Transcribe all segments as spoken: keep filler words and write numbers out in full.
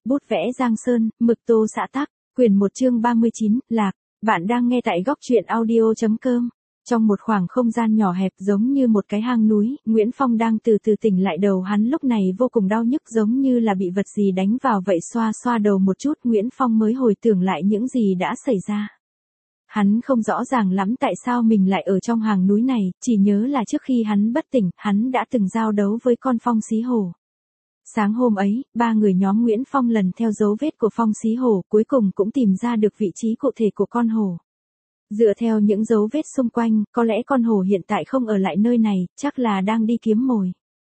bút vẽ Giang Sơn, mực tô xã tắc, quyển một chương ba mươi chín, Lạc. Bạn đang nghe tại góc truyện audio.com. Trong một khoảng không gian nhỏ hẹp giống như một cái hang núi, Nguyễn Phong đang từ từ tỉnh lại. Đầu hắn lúc này vô cùng đau nhức giống như là bị vật gì đánh vào vậy. Xoa xoa đầu một chút, Nguyễn Phong mới hồi tưởng lại những gì đã xảy ra. Hắn không rõ ràng lắm tại sao mình lại ở trong hang núi này, chỉ nhớ là trước khi hắn bất tỉnh, hắn đã từng giao đấu với con Phong Xí Hổ. Sáng hôm ấy, ba người nhóm Nguyễn Phong lần theo dấu vết của Phong Xí Hổ, cuối cùng cũng tìm ra được vị trí cụ thể của con hổ. Dựa theo những dấu vết xung quanh, có lẽ con hổ hiện tại không ở lại nơi này, chắc là đang đi kiếm mồi.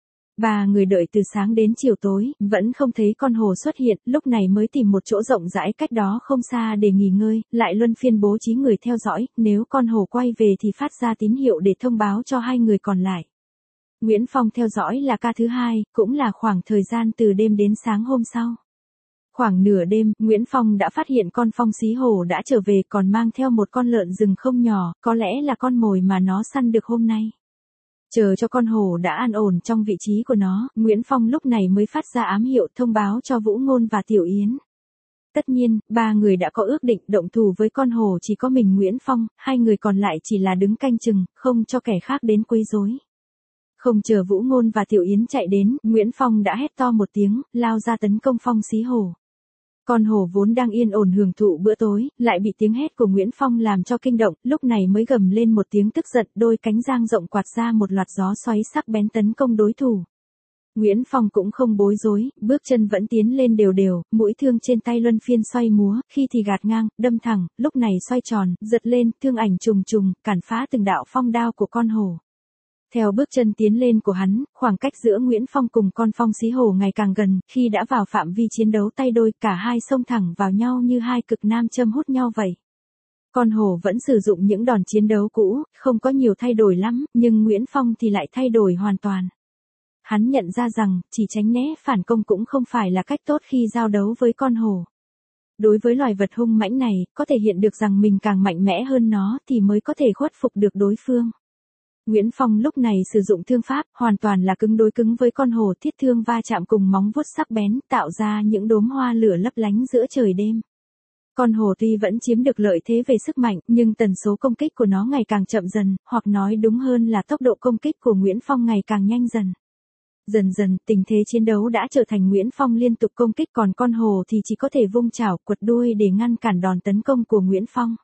Ba người đợi từ sáng đến chiều tối, vẫn không thấy con hổ xuất hiện, lúc này mới tìm một chỗ rộng rãi cách đó không xa để nghỉ ngơi, lại luân phiên bố trí người theo dõi, nếu con hổ quay về thì phát ra tín hiệu để thông báo cho hai người còn lại. Nguyễn Phong theo dõi là ca thứ hai, cũng là khoảng thời gian từ đêm đến sáng hôm sau. Khoảng nửa đêm, Nguyễn Phong đã phát hiện con Phong Xí Hổ đã trở về, còn mang theo một con lợn rừng không nhỏ, có lẽ là con mồi mà nó săn được hôm nay. Chờ cho con hổ đã an ổn trong vị trí của nó, Nguyễn Phong lúc này mới phát ra ám hiệu thông báo cho Vũ Ngôn và Tiểu Yến. Tất nhiên, ba người đã có ước định động thủ với con hổ, chỉ có mình Nguyễn Phong, hai người còn lại chỉ là đứng canh chừng, không cho kẻ khác đến quấy rối. Không chờ Vũ Ngôn và Tiểu Yến chạy đến, Nguyễn Phong đã hét to một tiếng, lao ra tấn công Phong Xí Hổ. Con hổ vốn đang yên ổn hưởng thụ bữa tối, lại bị tiếng hét của Nguyễn Phong làm cho kinh động, lúc này mới gầm lên một tiếng tức giận, đôi cánh giang rộng quạt ra một loạt gió xoáy sắc bén tấn công đối thủ. Nguyễn Phong cũng không bối rối, bước chân vẫn tiến lên đều đều, mũi thương trên tay luân phiên xoay múa, khi thì gạt ngang, đâm thẳng, lúc này xoay tròn, giật lên, thương ảnh trùng trùng, cản phá từng đạo phong đao của con hổ. Theo bước chân tiến lên của hắn, khoảng cách giữa Nguyễn Phong cùng con Phong Xí Hổ ngày càng gần, khi đã vào phạm vi chiến đấu tay đôi, cả hai xông thẳng vào nhau như hai cực nam châm hút nhau vậy. Con hổ vẫn sử dụng những đòn chiến đấu cũ, không có nhiều thay đổi lắm, nhưng Nguyễn Phong thì lại thay đổi hoàn toàn. Hắn nhận ra rằng, chỉ tránh né phản công cũng không phải là cách tốt khi giao đấu với con hổ. Đối với loài vật hung mãnh này, có thể hiện được rằng mình càng mạnh mẽ hơn nó thì mới có thể khuất phục được đối phương. Nguyễn Phong lúc này sử dụng thương pháp, hoàn toàn là cứng đối cứng với con hổ, thiết thương va chạm cùng móng vuốt sắc bén, tạo ra những đốm hoa lửa lấp lánh giữa trời đêm. Con hổ tuy vẫn chiếm được lợi thế về sức mạnh, nhưng tần số công kích của nó ngày càng chậm dần, hoặc nói đúng hơn là tốc độ công kích của Nguyễn Phong ngày càng nhanh dần. Dần dần, tình thế chiến đấu đã trở thành Nguyễn Phong liên tục công kích, còn con hổ thì chỉ có thể vung chảo, quật đuôi để ngăn cản đòn tấn công của Nguyễn Phong.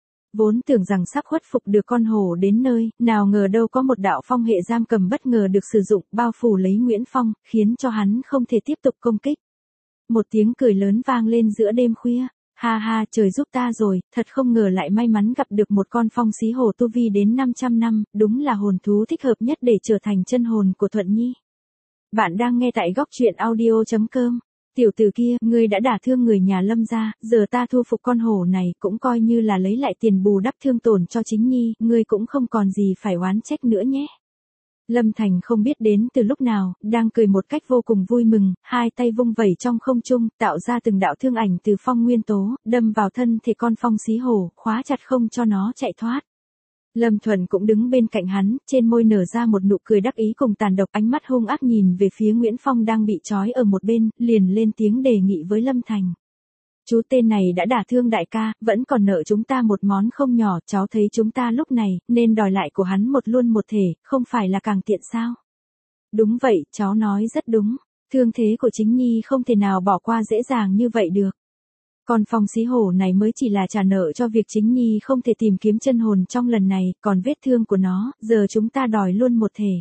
Vốn tưởng rằng sắp khuất phục được con hổ đến nơi, nào ngờ đâu có một đạo phong hệ giam cầm bất ngờ được sử dụng, bao phủ lấy Nguyễn Phong, khiến cho hắn không thể tiếp tục công kích. Một tiếng cười lớn vang lên giữa đêm khuya, ha ha, trời giúp ta rồi, thật không ngờ lại may mắn gặp được một con Phong Xí Hổ tu vi đến năm trăm năm, đúng là hồn thú thích hợp nhất để trở thành chân hồn của Thuận Nhi. Bạn đang nghe tại góc truyện audio.com. Tiểu tử kia, ngươi đã đả thương người nhà Lâm gia, giờ ta thu phục con hổ này cũng coi như là lấy lại tiền bù đắp thương tổn cho chính Nhi, ngươi cũng không còn gì phải oán trách nữa nhé. Lâm Thành không biết đến từ lúc nào, đang cười một cách vô cùng vui mừng, hai tay vung vẩy trong không trung, tạo ra từng đạo thương ảnh từ phong nguyên tố, đâm vào thân thể con Phong Xí Hổ, khóa chặt không cho nó chạy thoát. Lâm Thuần cũng đứng bên cạnh hắn, trên môi nở ra một nụ cười đắc ý cùng tàn độc, ánh mắt hung ác nhìn về phía Nguyễn Phong đang bị trói ở một bên, liền lên tiếng đề nghị với Lâm Thành. Chú tên này đã đả thương đại ca, vẫn còn nợ chúng ta một món không nhỏ, cháu thấy chúng ta lúc này, nên đòi lại của hắn một luôn một thể, không phải là càng tiện sao? Đúng vậy, cháu nói rất đúng, thương thế của chính Nhi không thể nào bỏ qua dễ dàng như vậy được. Con Phong Xí Hổ này mới chỉ là trả nợ cho việc chính Nhi không thể tìm kiếm chân hồn trong lần này, còn vết thương của nó, giờ chúng ta đòi luôn một thể.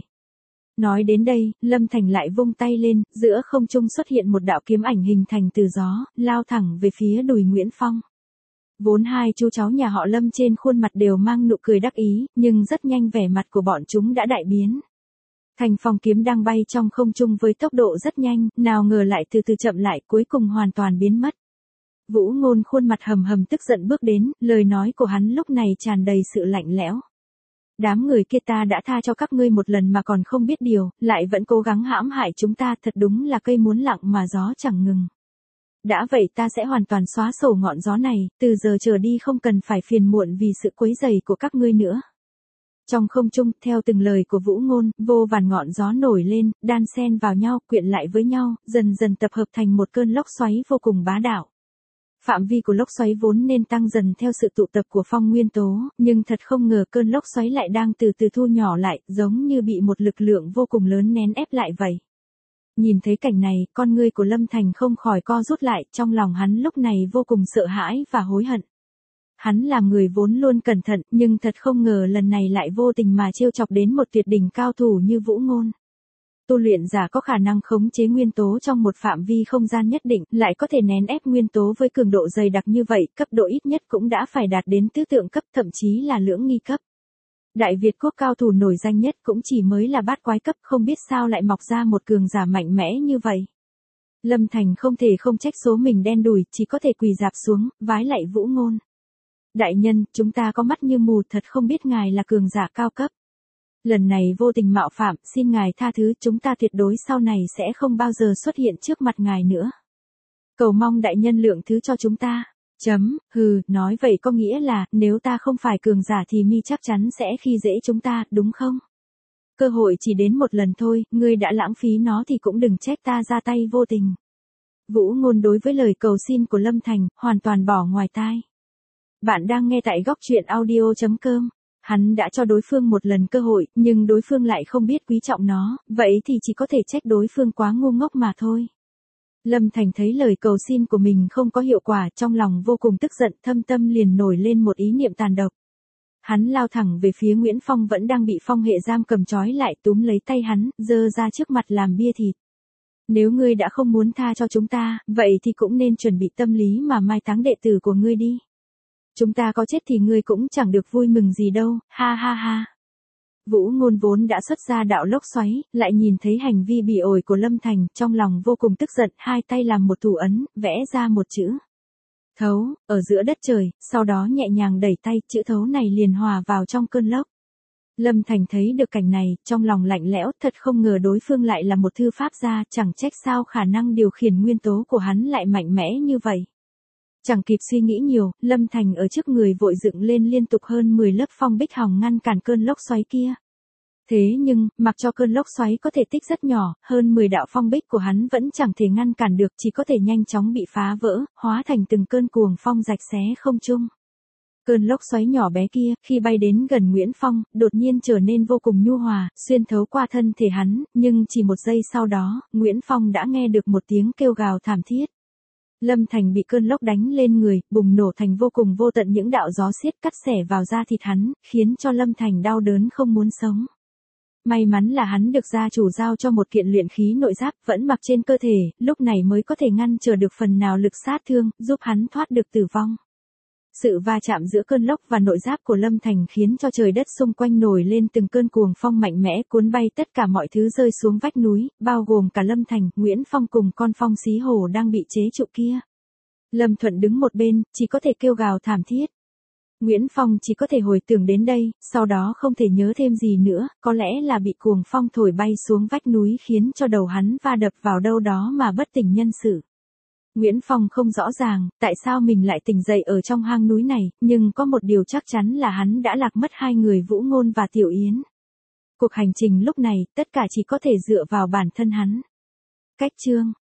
Nói đến đây, Lâm Thành lại vung tay lên, giữa không trung xuất hiện một đạo kiếm ảnh hình thành từ gió, lao thẳng về phía đùi Nguyễn Phong. Vốn hai chú cháu nhà họ Lâm trên khuôn mặt đều mang nụ cười đắc ý, nhưng rất nhanh vẻ mặt của bọn chúng đã đại biến. Thành phong kiếm đang bay trong không trung với tốc độ rất nhanh, nào ngờ lại từ từ chậm lại, cuối cùng hoàn toàn biến mất. Vũ Ngôn khuôn mặt hầm hầm tức giận bước đến, lời nói của hắn lúc này tràn đầy sự lạnh lẽo. Đám người kia ta đã tha cho các ngươi một lần mà còn không biết điều, lại vẫn cố gắng hãm hại chúng ta, thật đúng là cây muốn lặng mà gió chẳng ngừng. Đã vậy ta sẽ hoàn toàn xóa sổ ngọn gió này, từ giờ trở đi không cần phải phiền muộn vì sự quấy rầy của các ngươi nữa. Trong không trung, theo từng lời của Vũ Ngôn, vô vàn ngọn gió nổi lên, đan xen vào nhau, quyện lại với nhau, dần dần tập hợp thành một cơn lốc xoáy vô cùng bá đạo. Phạm vi của lốc xoáy vốn nên tăng dần theo sự tụ tập của phong nguyên tố, nhưng thật không ngờ cơn lốc xoáy lại đang từ từ thu nhỏ lại, giống như bị một lực lượng vô cùng lớn nén ép lại vậy. Nhìn thấy cảnh này, con ngươi của Lâm Thành không khỏi co rút lại, trong lòng hắn lúc này vô cùng sợ hãi và hối hận. Hắn làm người vốn luôn cẩn thận, nhưng thật không ngờ lần này lại vô tình mà trêu chọc đến một tuyệt đỉnh cao thủ như Vũ Ngôn. Tu luyện giả có khả năng khống chế nguyên tố trong một phạm vi không gian nhất định, lại có thể nén ép nguyên tố với cường độ dày đặc như vậy, cấp độ ít nhất cũng đã phải đạt đến tứ tượng cấp, thậm chí là lưỡng nghi cấp. Đại Việt quốc cao thủ nổi danh nhất cũng chỉ mới là bát quái cấp, không biết sao lại mọc ra một cường giả mạnh mẽ như vậy. Lâm Thành không thể không trách số mình đen đủi, chỉ có thể quỳ rạp xuống, vái lạy Vũ Ngôn. Đại nhân, chúng ta có mắt như mù, thật không biết ngài là cường giả cao cấp. Lần này vô tình mạo phạm, xin ngài tha thứ, chúng ta tuyệt đối sau này sẽ không bao giờ xuất hiện trước mặt ngài nữa. Cầu mong đại nhân lượng thứ cho chúng ta. Chấm, hừ, nói vậy có nghĩa là, nếu ta không phải cường giả thì mi chắc chắn sẽ khi dễ chúng ta, đúng không? Cơ hội chỉ đến một lần thôi, ngươi đã lãng phí nó thì cũng đừng trách ta ra tay vô tình. Vũ Ngôn đối với lời cầu xin của Lâm Thành, hoàn toàn bỏ ngoài tai. Bạn đang nghe tại góc truyện audio chấm com. Hắn đã cho đối phương một lần cơ hội, nhưng đối phương lại không biết quý trọng nó, vậy thì chỉ có thể trách đối phương quá ngu ngốc mà thôi. Lâm Thành thấy lời cầu xin của mình không có hiệu quả, trong lòng vô cùng tức giận, thâm tâm liền nổi lên một ý niệm tàn độc. Hắn lao thẳng về phía Nguyễn Phong vẫn đang bị phong hệ giam cầm trói lại, túm lấy tay hắn, giơ ra trước mặt làm bia thịt. Nếu ngươi đã không muốn tha cho chúng ta, vậy thì cũng nên chuẩn bị tâm lý mà mai táng đệ tử của ngươi đi. Chúng ta có chết thì ngươi cũng chẳng được vui mừng gì đâu, ha ha ha. Vũ Ngôn vốn đã xuất ra đạo lốc xoáy, lại nhìn thấy hành vi bỉ ổi của Lâm Thành, trong lòng vô cùng tức giận, hai tay làm một thủ ấn, vẽ ra một chữ thấu, ở giữa đất trời, sau đó nhẹ nhàng đẩy tay, chữ thấu này liền hòa vào trong cơn lốc. Lâm Thành thấy được cảnh này, trong lòng lạnh lẽo, thật không ngờ đối phương lại là một thư pháp gia, chẳng trách sao khả năng điều khiển nguyên tố của hắn lại mạnh mẽ như vậy. Chẳng kịp suy nghĩ nhiều, Lâm Thành ở trước người vội dựng lên liên tục hơn mười lớp phong bích hòng ngăn cản cơn lốc xoáy kia. Thế nhưng, mặc cho cơn lốc xoáy có thể tích rất nhỏ, hơn mười đạo phong bích của hắn vẫn chẳng thể ngăn cản được, chỉ có thể nhanh chóng bị phá vỡ, hóa thành từng cơn cuồng phong rạch xé không trung. Cơn lốc xoáy nhỏ bé kia, khi bay đến gần Nguyễn Phong, đột nhiên trở nên vô cùng nhu hòa, xuyên thấu qua thân thể hắn, nhưng chỉ một giây sau đó, Nguyễn Phong đã nghe được một tiếng kêu gào thảm thiết. Lâm Thành bị cơn lốc đánh lên người, bùng nổ thành vô cùng vô tận những đạo gió xiết cắt xẻ vào da thịt hắn, khiến cho Lâm Thành đau đớn không muốn sống. May mắn là hắn được gia chủ giao cho một kiện luyện khí nội giáp vẫn mặc trên cơ thể, lúc này mới có thể ngăn trở được phần nào lực sát thương, giúp hắn thoát được tử vong. Sự va chạm giữa cơn lốc và nội giáp của Lâm Thành khiến cho trời đất xung quanh nổi lên từng cơn cuồng phong mạnh mẽ cuốn bay tất cả mọi thứ rơi xuống vách núi, bao gồm cả Lâm Thành, Nguyễn Phong cùng con phong xí hổ đang bị chế trụ kia. Lâm Thuận đứng một bên, chỉ có thể kêu gào thảm thiết. Nguyễn Phong chỉ có thể hồi tưởng đến đây, sau đó không thể nhớ thêm gì nữa, có lẽ là bị cuồng phong thổi bay xuống vách núi khiến cho đầu hắn va đập vào đâu đó mà bất tỉnh nhân sự. Nguyễn Phong không rõ ràng, tại sao mình lại tỉnh dậy ở trong hang núi này, nhưng có một điều chắc chắn là hắn đã lạc mất hai người Vũ Ngôn và Tiểu Yến. Cuộc hành trình lúc này, tất cả chỉ có thể dựa vào bản thân hắn. Cách chương